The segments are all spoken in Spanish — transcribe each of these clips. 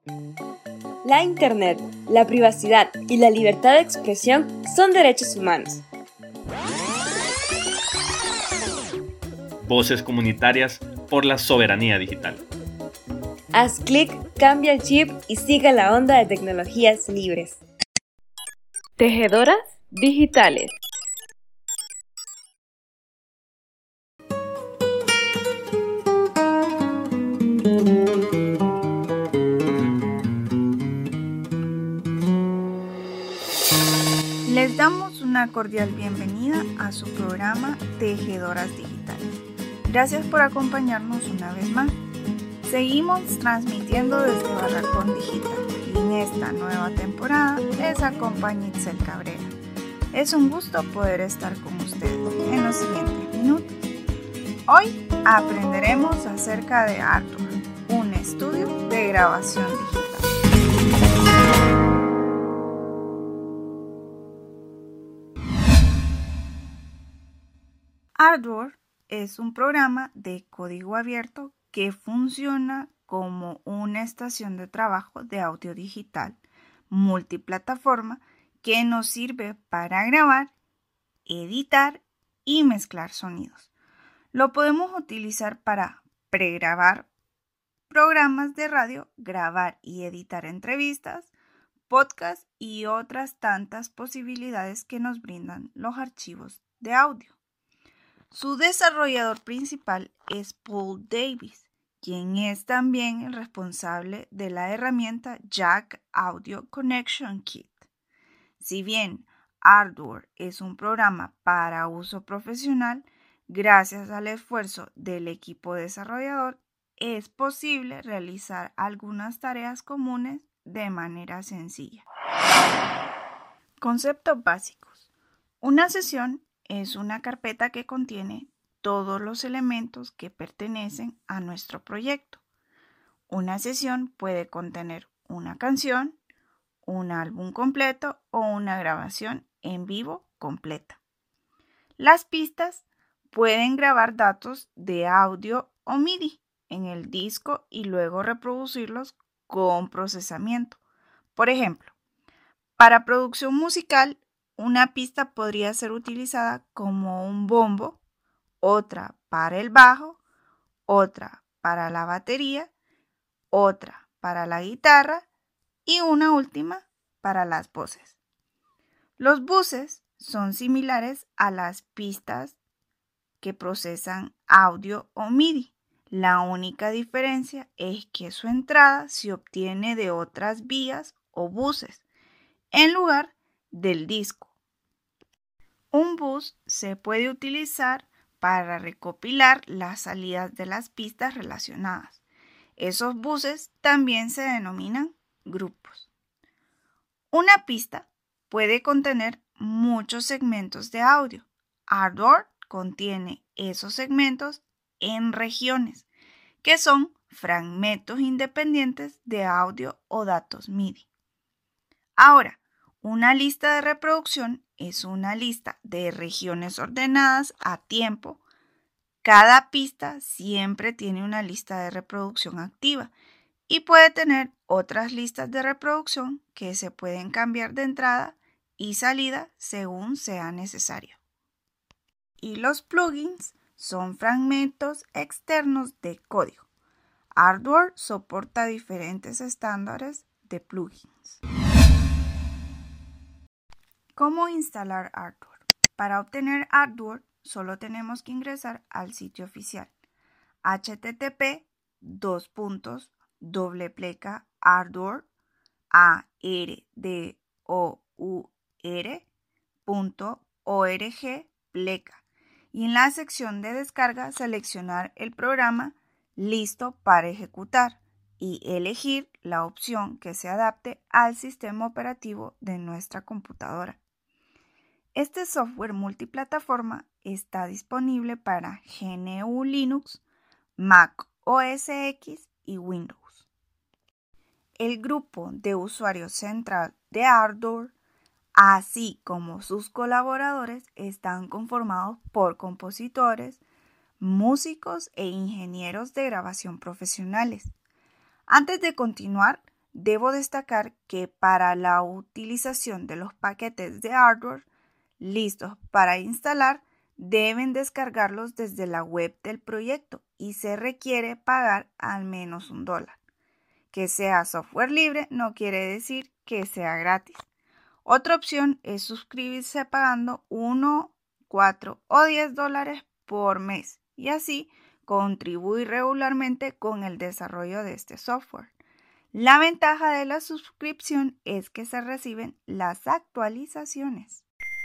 La Internet, la privacidad y la libertad de expresión son derechos humanos. Voces comunitarias por la soberanía digital. Haz clic, cambia el chip y siga la onda de tecnologías libres. Tejedoras digitales. Les damos una cordial bienvenida a su programa Tejedoras Digitales. Gracias por acompañarnos una vez más. Seguimos transmitiendo desde Barracón Digital y en esta nueva temporada les acompaña Itzel Cabrera. Es un gusto poder estar con ustedes en los siguientes minutos. Hoy aprenderemos acerca de Ardour, un estudio de grabación digital. Ardour es un programa de código abierto que funciona como una estación de trabajo de audio digital multiplataforma que nos sirve para grabar, editar y mezclar sonidos. Lo podemos utilizar para pregrabar programas de radio, grabar y editar entrevistas, podcasts y otras tantas posibilidades que nos brindan los archivos de audio. Su desarrollador principal es Paul Davis, quien es también el responsable de la herramienta Jack Audio Connection Kit. Si bien Ardour es un programa para uso profesional, gracias al esfuerzo del equipo desarrollador, es posible realizar algunas tareas comunes de manera sencilla. Conceptos básicos. Una sesión es una carpeta que contiene todos los elementos que pertenecen a nuestro proyecto. Una sesión puede contener una canción, un álbum completo o una grabación en vivo completa. Las pistas pueden grabar datos de audio o MIDI en el disco y luego reproducirlos con procesamiento. Por ejemplo, para producción musical, una pista podría ser utilizada como un bombo, otra para el bajo, otra para la batería, otra para la guitarra y una última para las voces. Los buses son similares a las pistas que procesan audio o MIDI. La única diferencia es que su entrada se obtiene de otras vías o buses en lugar del disco. Un bus se puede utilizar para recopilar las salidas de las pistas relacionadas. Esos buses también se denominan grupos. Una pista puede contener muchos segmentos de audio. Ardour contiene esos segmentos en regiones, que son fragmentos independientes de audio o datos MIDI. Ahora, una lista de reproducción es una lista de regiones ordenadas a tiempo. Cada pista siempre tiene una lista de reproducción activa y puede tener otras listas de reproducción que se pueden cambiar de entrada y salida según sea necesario. Y los plugins son fragmentos externos de código. Ardour soporta diferentes estándares de plugins. ¿Cómo instalar Ardour? Para obtener Ardour solo tenemos que ingresar al sitio oficial http://ardour.org pleca y en la sección de descarga seleccionar el programa listo para ejecutar y elegir la opción que se adapte al sistema operativo de nuestra computadora. Este software multiplataforma está disponible para GNU Linux, Mac OS X y Windows. El grupo de usuarios central de Ardour, así como sus colaboradores, están conformados por compositores, músicos e ingenieros de grabación profesionales. Antes de continuar, debo destacar que para la utilización de los paquetes de hardware listos para instalar, deben descargarlos desde la web del proyecto y se requiere pagar al menos $1. Que sea software libre no quiere decir que sea gratis. Otra opción es suscribirse pagando $1, $4 o $10 por mes y así contribuir regularmente con el desarrollo de este software. La ventaja de la suscripción es que se reciben las actualizaciones.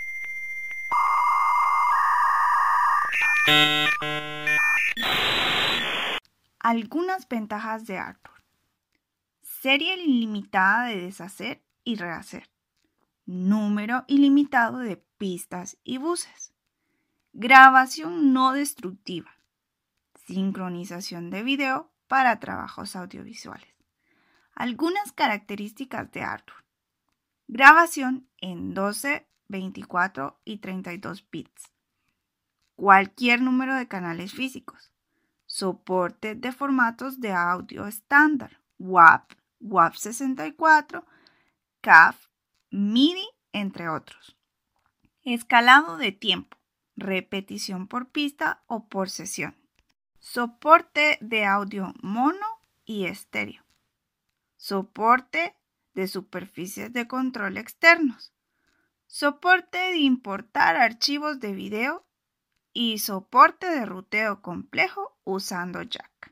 Algunas ventajas de Ardour. Serie ilimitada de deshacer y rehacer. Número ilimitado de pistas y buses. Grabación no destructiva. Sincronización de video para trabajos audiovisuales. Algunas características de Ardour. Grabación en 12, 24 y 32 bits. Cualquier número de canales físicos. Soporte de formatos de audio estándar, WAV, WAV64, CAV, MIDI, entre otros. Escalado de tiempo, repetición por pista o por sesión. Soporte de audio mono y estéreo. Soporte de superficies de control externos. Soporte de importar archivos de video y soporte de ruteo complejo usando jack.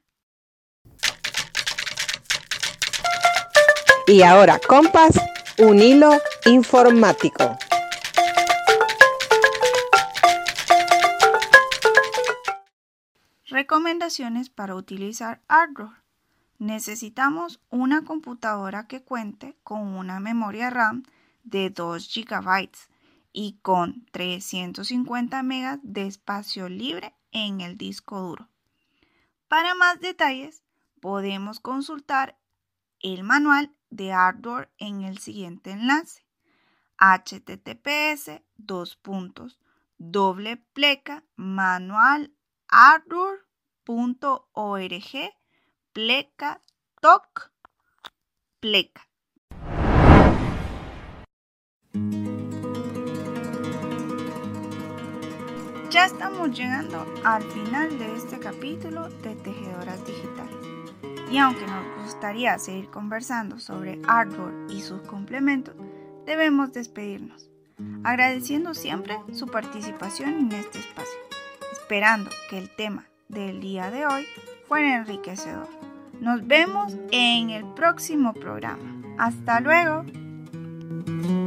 Y ahora, compas, un hilo informático. Recomendaciones para utilizar Ardour. Necesitamos una computadora que cuente con una memoria RAM de 2 GB y con 350 MB de espacio libre en el disco duro. Para más detalles, podemos consultar el manual de Ardour en el siguiente enlace: https://manual-ardour.org/pleca-toc-pleca. Ya estamos llegando al final de este capítulo de Tejedoras Digitales. Y aunque nos gustaría seguir conversando sobre Ardour y sus complementos, debemos despedirnos, agradeciendo siempre su participación en este espacio, esperando que el tema del día de hoy fuera enriquecedor. Nos vemos en el próximo programa. ¡Hasta luego!